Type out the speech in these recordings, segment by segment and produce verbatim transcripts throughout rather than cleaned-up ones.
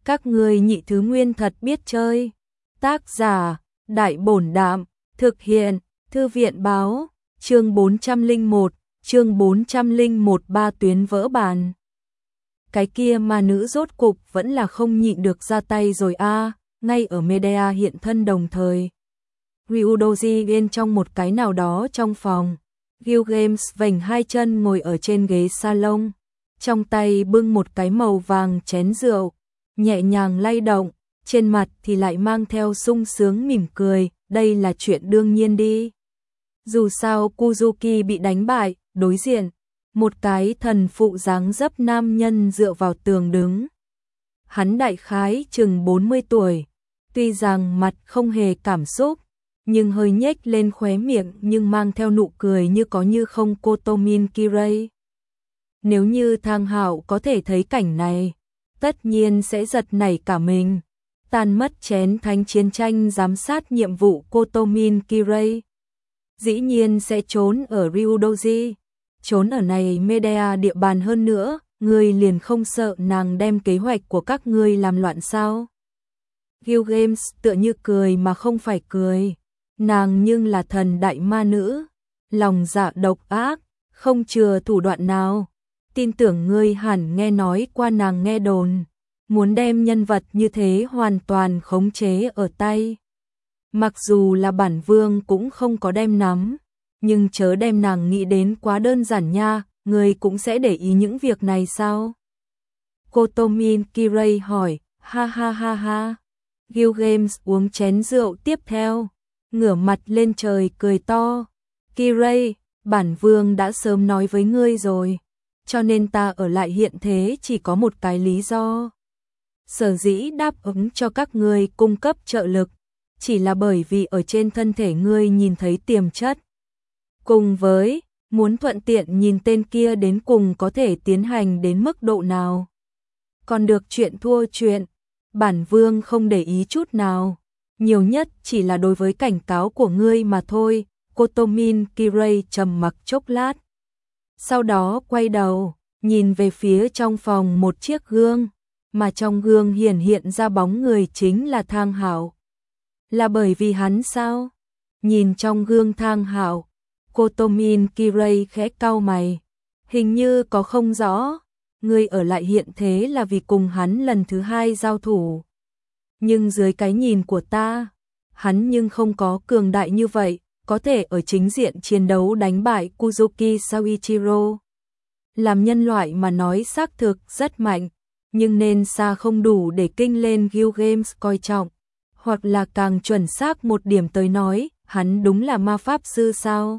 Các ngươi nhị thứ nguyên thật biết chơi. Tác giả, Đại Bổn Đạm, thực hiện, Thư viện Báo, chương bốn trăm lẻ một, chương bốn trăm lẻ một ba tuyến vỡ bàn. Cái kia ma nữ rốt cục vẫn là không nhịn được ra tay rồi a, ngay ở Medea hiện thân đồng thời. Ryudoji bên trong một cái nào đó trong phòng, Gilgamesh vành hai chân ngồi ở trên ghế salon, trong tay bưng một cái màu vàng chén rượu, nhẹ nhàng lay động, trên mặt thì lại mang theo sung sướng mỉm cười, đây là chuyện đương nhiên đi. Dù sao Kuzuki bị đánh bại, đối diện, một cái thần phụ dáng dấp nam nhân dựa vào tường đứng. Hắn đại khái chừng bốn mươi tuổi, tuy rằng mặt không hề cảm xúc, nhưng hơi nhếch lên khóe miệng nhưng mang theo nụ cười như có như không Kotomin Kirei. Nếu như Thang Hạo có thể thấy cảnh này, tất nhiên sẽ giật nảy cả mình, tan mất chén thánh chiến tranh giám sát nhiệm vụ Kotomin Kirei. Dĩ nhiên sẽ trốn ở Ryudoji, trốn ở này Medea địa bàn hơn nữa, ngươi liền không sợ nàng đem kế hoạch của các ngươi làm loạn sao? Gilgamesh tựa như cười mà không phải cười, nàng nhưng là thần đại ma nữ, lòng dạ độc ác, không chừa thủ đoạn nào. Tin tưởng ngươi hẳn nghe nói qua nàng nghe đồn, muốn đem nhân vật như thế hoàn toàn khống chế ở tay. Mặc dù là bản vương cũng không có đem nắm, nhưng chớ đem nàng nghĩ đến quá đơn giản nha, ngươi cũng sẽ để ý những việc này sao? Kotomin Kirei hỏi, ha ha ha ha. Gilgamesh uống chén rượu tiếp theo, ngửa mặt lên trời cười to. Kirei, bản vương đã sớm nói với ngươi rồi, cho nên ta ở lại hiện thế chỉ có một cái lý do. Sở dĩ đáp ứng cho các ngươi cung cấp trợ lực, chỉ là bởi vì ở trên thân thể ngươi nhìn thấy tiềm chất. Cùng với, muốn thuận tiện nhìn tên kia đến cùng có thể tiến hành đến mức độ nào. Còn được chuyện thua chuyện, bản vương không để ý chút nào, nhiều nhất chỉ là đối với cảnh cáo của ngươi mà thôi. Kotomin Kirei trầm mặc chốc lát. Sau đó quay đầu, nhìn về phía trong phòng một chiếc gương, mà trong gương hiển hiện ra bóng người chính là Thang Hạo. Là bởi vì hắn sao? Nhìn trong gương Thang Hạo, Kotomin Kirei khẽ cau mày, hình như có không rõ, ngươi ở lại hiện thế là vì cùng hắn lần thứ hai giao thủ. Nhưng dưới cái nhìn của ta, hắn nhưng không có cường đại như vậy, có thể ở chính diện chiến đấu đánh bại Kuzuki Soichiro. Làm nhân loại mà nói xác thực rất mạnh, nhưng nên xa không đủ để kinh lên Gilgamesh coi trọng, hoặc là càng chuẩn xác một điểm tới nói, hắn đúng là ma pháp sư sao?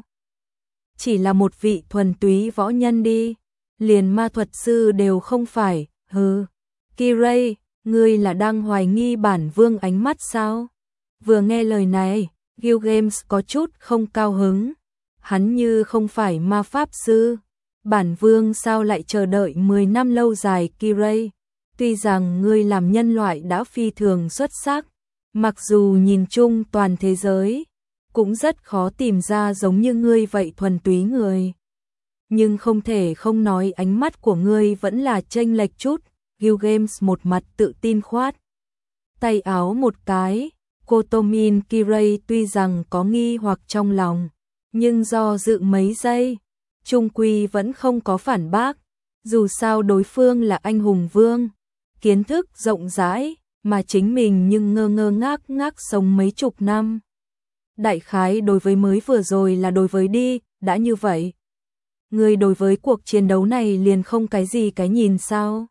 Chỉ là một vị thuần túy võ nhân đi, liền ma thuật sư đều không phải, hừ. Kirei, ngươi là đang hoài nghi bản vương ánh mắt sao? Vừa nghe lời này, Gilgamesh có chút không cao hứng, hắn như không phải ma pháp sư, bản vương sao lại chờ đợi mười năm lâu dài. Kirei, tuy rằng ngươi làm nhân loại đã phi thường xuất sắc, mặc dù nhìn chung toàn thế giới, cũng rất khó tìm ra giống như ngươi vậy thuần túy người. Nhưng không thể không nói ánh mắt của ngươi vẫn là chênh lệch chút. Gilgamesh một mặt tự tin khoát tay áo một cái. Kotomin Kirei tuy rằng có nghi hoặc trong lòng, nhưng do dự mấy giây, chung quy vẫn không có phản bác. Dù sao đối phương là anh hùng vương, kiến thức rộng rãi, mà chính mình nhưng ngơ ngơ ngác ngác sống mấy chục năm. Đại khái đối với mới vừa rồi là đối với đi, đã như vậy. Người đối với cuộc chiến đấu này liền không cái gì cái nhìn sao?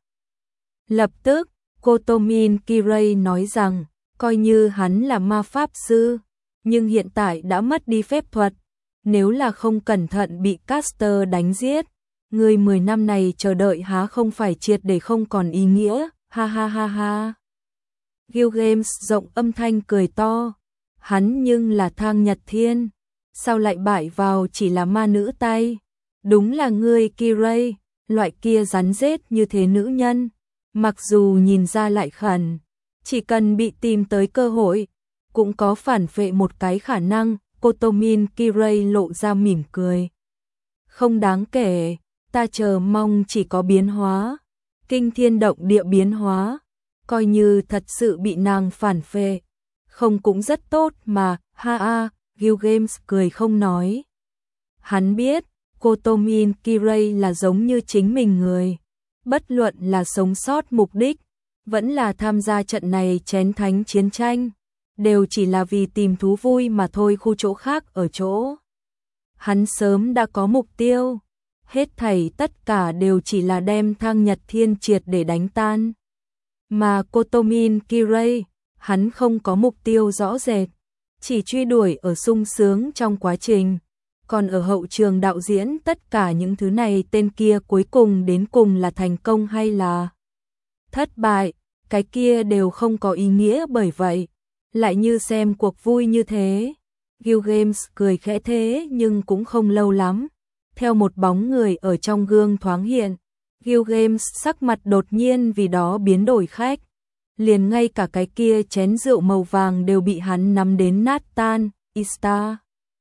Lập tức, Kotomin Kirei nói rằng, coi như hắn là ma pháp sư, nhưng hiện tại đã mất đi phép thuật, nếu là không cẩn thận bị Caster đánh giết, người mười năm này chờ đợi há không phải triệt để không còn ý nghĩa, ha ha ha ha. Gilgamesh rộng âm thanh cười to, hắn nhưng là Thang Nhật Thiên, sao lại bại vào chỉ là ma nữ tay? Đúng là ngươi Kirei, loại kia rắn rết như thế nữ nhân, mặc dù nhìn ra lại khẩn, chỉ cần bị tìm tới cơ hội, cũng có phản phệ một cái khả năng. Kotomin Kirei lộ ra mỉm cười. Không đáng kể, ta chờ mong chỉ có biến hóa, kinh thiên động địa biến hóa. coi như thật sự bị nàng phản phệ, không cũng rất tốt mà, ha ha, Gilgamesh cười không nói. Hắn biết, Kotomin Kirei là giống như chính mình người, bất luận là sống sót mục đích, vẫn là tham gia trận này chén thánh chiến tranh, đều chỉ là vì tìm thú vui mà thôi. Khu chỗ khác ở chỗ hắn sớm đã có mục tiêu, hết thảy tất cả đều chỉ là đem Thang Nhật Thiên triệt để đánh tan. Mà Kotomin Kirei, hắn không có mục tiêu rõ rệt, chỉ truy đuổi ở sung sướng trong quá trình. Còn ở hậu trường đạo diễn tất cả những thứ này tên kia cuối cùng đến cùng là thành công hay là thất bại, cái kia đều không có ý nghĩa, bởi vậy lại như xem cuộc vui như thế. Gilgamesh cười khẽ thế nhưng cũng không lâu lắm, theo một bóng người ở trong gương thoáng hiện, Gilgamesh sắc mặt đột nhiên vì đó biến đổi khách, liền ngay cả cái kia chén rượu màu vàng đều bị hắn nắm đến nát tan. Istar.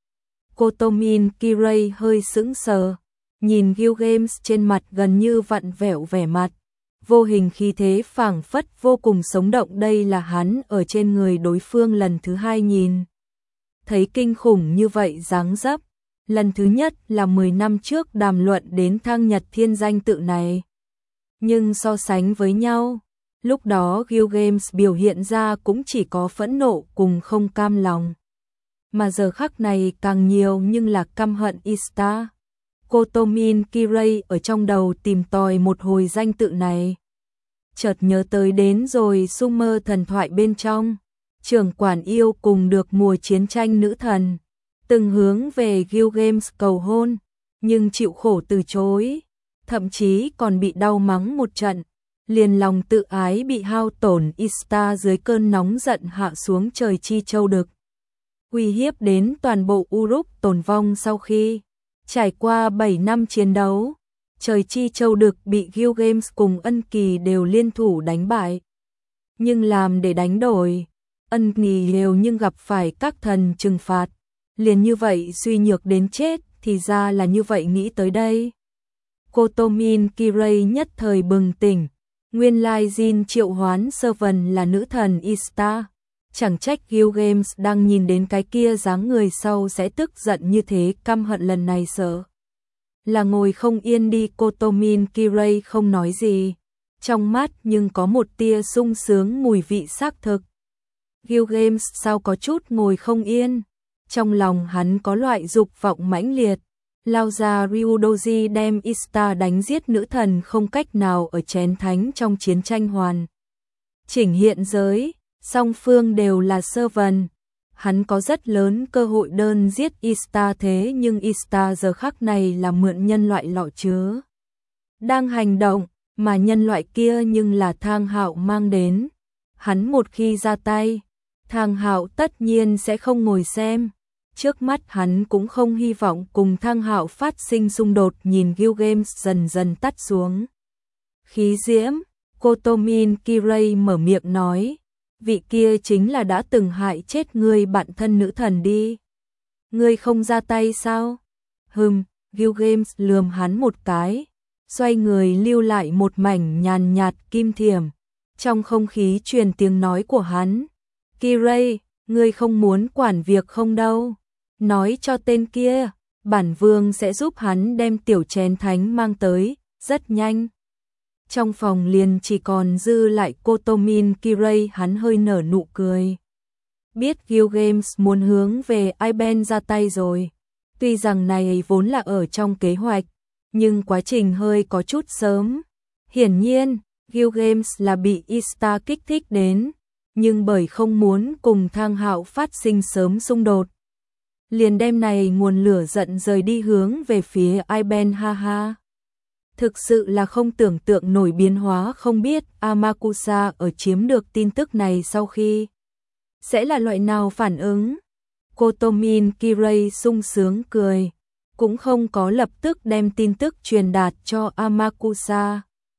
Kotomin Kirei hơi sững sờ, nhìn Gilgamesh trên mặt gần như vặn vẹo vẻ mặt, vô hình khí thế phảng phất vô cùng sống động. Đây là hắn ở trên người đối phương lần thứ hai nhìn thấy kinh khủng như vậy dáng dấp. Lần thứ nhất là mười năm trước đàm luận đến Thang Nhật Thiên danh tự này. Nhưng so sánh với nhau, lúc đó Gilgamesh biểu hiện ra cũng chỉ có phẫn nộ cùng không cam lòng. Mà giờ khắc này càng nhiều nhưng là căm hận Istar. Kotomin Kirei ở trong đầu tìm tòi một hồi danh tự này. Chợt nhớ tới đến rồi Sumer thần thoại bên trong, trưởng quản yêu cùng được mùa chiến tranh nữ thần, từng hướng về Gilgamesh cầu hôn, nhưng chịu khổ từ chối, thậm chí còn bị đau mắng một trận, liền lòng tự ái bị hao tổn. Istar dưới cơn nóng giận hạ xuống trời chi châu đực, uy hiếp đến toàn bộ Uruk tồn vong. Sau khi trải qua bảy năm chiến đấu, trời chi châu đực bị Gilgamesh cùng Ân Kỳ đều liên thủ đánh bại. Nhưng làm để đánh đổi, Ân Kỳ đều nhưng gặp phải các thần trừng phạt, liền như vậy suy nhược đến chết. Thì ra là như vậy, nghĩ tới đây, Kotomin Kirei nhất thời bừng tỉnh, nguyên lai Jin triệu hoán sơ vần là nữ thần Istar. Chẳng trách Gilgamesh đang nhìn đến cái kia dáng người sau sẽ tức giận như thế, căm hận lần này sợ là ngồi không yên đi. Kotomin Kirei không nói gì, trong mắt nhưng có một tia sung sướng mùi vị xác thực. Gilgamesh sao có chút ngồi không yên, trong lòng hắn có loại dục vọng mãnh liệt, lao ra Ryudoji đem Istar đánh giết. Nữ thần không cách nào ở chén thánh trong chiến tranh hoàn chỉnh hiện giới, song phương đều là sơ vần, hắn có rất lớn cơ hội đơn giết Istar. Thế nhưng Istar giờ khắc này là mượn nhân loại lọ chứa đang hành động, mà nhân loại kia nhưng là Thang Hạo mang đến. Hắn một khi ra tay, Thang Hạo tất nhiên sẽ không ngồi xem. Trước mắt hắn cũng không hy vọng cùng Thang Hạo phát sinh xung đột. Nhìn Gilgamesh dần dần tắt xuống khí diễm, Kotomin Kirei mở miệng nói, vị kia chính là đã từng hại chết ngươi bạn thân nữ thần đi. Ngươi không ra tay sao? Hừm, Gilgamesh lườm hắn một cái, xoay người lưu lại một mảnh nhàn nhạt kim thiểm. Trong không khí truyền tiếng nói của hắn, Kirei, ngươi không muốn quản việc không đâu. Nói cho tên kia, bản vương sẽ giúp hắn đem tiểu chén thánh mang tới, rất nhanh. Trong phòng liền chỉ còn dư lại Kotomin Kirei, hắn hơi nở nụ cười. Biết Gilgamesh muốn hướng về Iben ra tay rồi. Tuy rằng này vốn là ở trong kế hoạch, nhưng quá trình hơi có chút sớm. Hiển nhiên, Gilgamesh là bị Istar kích thích đến, nhưng bởi không muốn cùng Thang Hạo phát sinh sớm xung đột, liền đem này nguồn lửa giận rời đi hướng về phía Iben. Ha ha. Thực sự là không tưởng tượng nổi biến hóa. Không biết Amakusa ở chiếm được tin tức này sau khi sẽ là loại nào phản ứng. Kotomin Kirei sung sướng cười, cũng không có lập tức đem tin tức truyền đạt cho Amakusa,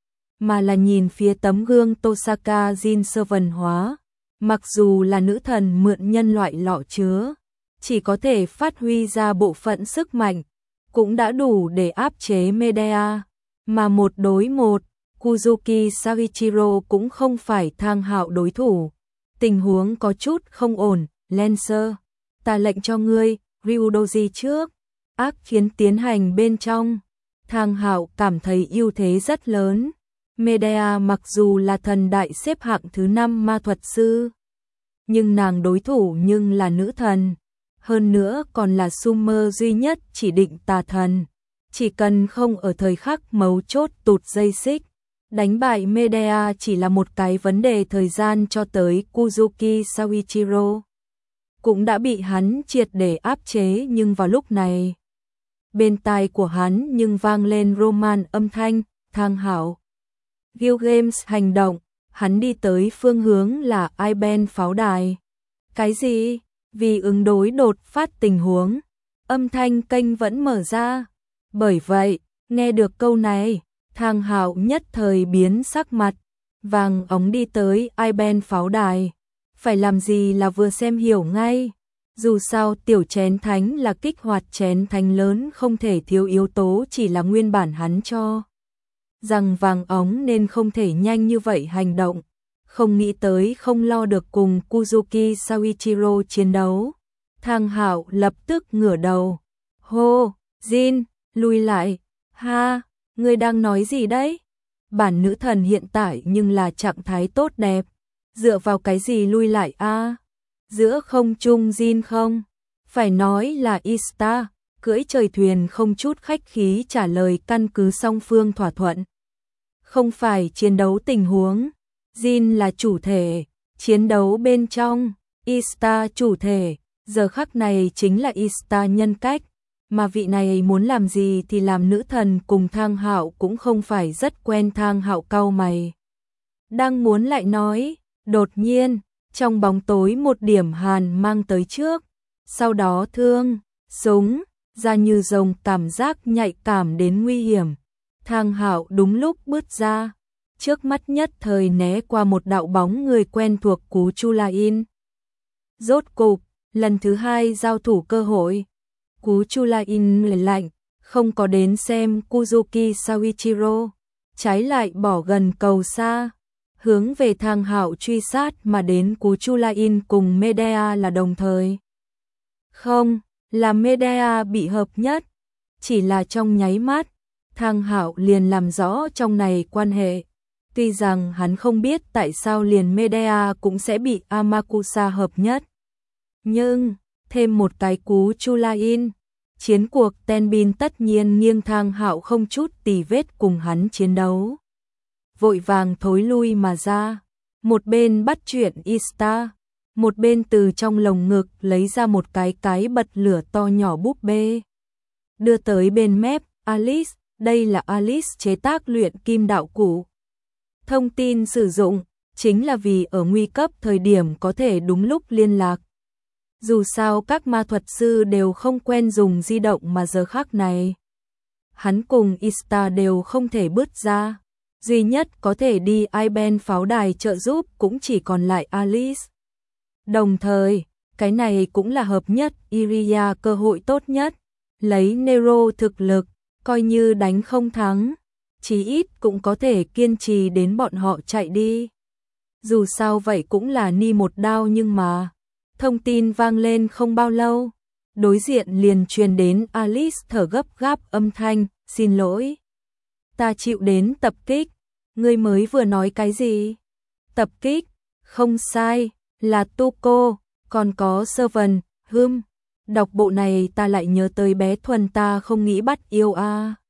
mà là nhìn phía tấm gương Tosaka Jin sơ vần hóa. Mặc dù là nữ thần mượn nhân loại lọ chứa, chỉ có thể phát huy ra bộ phận sức mạnh, cũng đã đủ để áp chế Medea, mà một đối một, Kuzuki Saichiro cũng không phải Thang Hạo đối thủ. Tình huống có chút không ổn, Lancer, ta lệnh cho ngươi, Ryudoji trước. Ác khiến tiến hành bên trong. Thang Hạo cảm thấy ưu thế rất lớn. Medea mặc dù là thần đại xếp hạng thứ năm ma thuật sư, nhưng nàng đối thủ nhưng là nữ thần. Hơn nữa còn là Summer duy nhất chỉ định tà thần. Chỉ cần không ở thời khắc mấu chốt tụt dây xích, đánh bại Medea chỉ là một cái vấn đề thời gian cho tới Kuzuki Saichiro cũng đã bị hắn triệt để áp chế. Nhưng vào lúc này, bên tai của hắn nhưng vang lên Roman âm thanh, Thang Hạo. Guild Games hành động, hắn đi tới phương hướng là Iben pháo đài. Cái gì? Vì ứng đối đột phát tình huống, âm thanh kênh vẫn mở ra. Bởi vậy, nghe được câu này, Thang Hạo nhất thời biến sắc mặt, vàng ống đi tới Iben pháo đài. Phải làm gì là vừa xem hiểu ngay. Dù sao tiểu chén thánh là kích hoạt chén thánh lớn, không thể thiếu yếu tố, chỉ là nguyên bản hắn cho rằng vàng ống nên không thể nhanh như vậy hành động. Không nghĩ tới không lo được cùng Kuzuki Saichiro chiến đấu. Thang Hạo lập tức ngửa đầu. Hô, Jin, lui lại. Ha, ngươi đang nói gì đấy? Bản nữ thần hiện tại nhưng là trạng thái tốt đẹp. Dựa vào cái gì lui lại a? À? Giữa không trung Jin không? Phải nói là Ista, cưỡi trời thuyền không chút khách khí trả lời, căn cứ song phương thỏa thuận. Không phải chiến đấu tình huống. Jin là chủ thể, chiến đấu bên trong, Ista chủ thể, giờ khắc này chính là Ista nhân cách, mà vị này muốn làm gì thì làm. Nữ thần cùng Thang Hạo cũng không phải rất quen. Thang Hạo cau mày, đang muốn lại nói, đột nhiên, trong bóng tối một điểm hàn mang tới trước, sau đó thương, súng, ra như rồng, cảm giác nhạy cảm đến nguy hiểm. Thang Hạo đúng lúc bước ra. Trước mắt nhất thời né qua một đạo bóng người quen thuộc, Cú Chulain. Rốt cục, lần thứ hai giao thủ cơ hội. Cú Chulain lạnh, không có đến xem Kuzuki Saichiro, trái lại bỏ gần cầu xa, hướng về Thang Hạo truy sát mà đến. Cú Chulain cùng Medea là đồng thời. Không, là Medea bị hợp nhất, chỉ là trong nháy mắt, Thang Hạo liền làm rõ trong này quan hệ. Tuy rằng hắn không biết tại sao liền Medea cũng sẽ bị Amakusa hợp nhất, nhưng thêm một cái Cú Chulain, chiến cuộc Tenbin tất nhiên nghiêng. Thang Hạo không chút tì vết cùng hắn chiến đấu, vội vàng thối lui mà ra. Một bên bắt chuyện Ista, một bên từ trong lồng ngực lấy ra một cái cái bật lửa to nhỏ búp bê, đưa tới bên mép. Alice, đây là Alice chế tác luyện kim đạo cụ. Thông tin sử dụng chính là vì ở nguy cấp thời điểm có thể đúng lúc liên lạc. Dù sao các ma thuật sư đều không quen dùng di động, mà giờ khắc này hắn cùng Ista đều không thể bước ra, duy nhất có thể đi Iben pháo đài trợ giúp cũng chỉ còn lại Alice. Đồng thời, cái này cũng là hợp nhất Iria cơ hội tốt nhất, lấy Nero thực lực, coi như đánh không thắng, chí ít cũng có thể kiên trì đến bọn họ chạy đi. Dù sao vậy cũng là ni một đao. Nhưng mà thông tin vang lên không bao lâu, đối diện liền truyền đến Alice thở gấp gáp âm thanh, xin lỗi, ta chịu đến tập kích. Ngươi mới vừa nói cái gì? Tập kích? Không sai, là Tuko, còn có Servant, hừm. Đọc bộ này ta lại nhớ tới bé Thuần, ta không nghĩ bắt yêu a. À.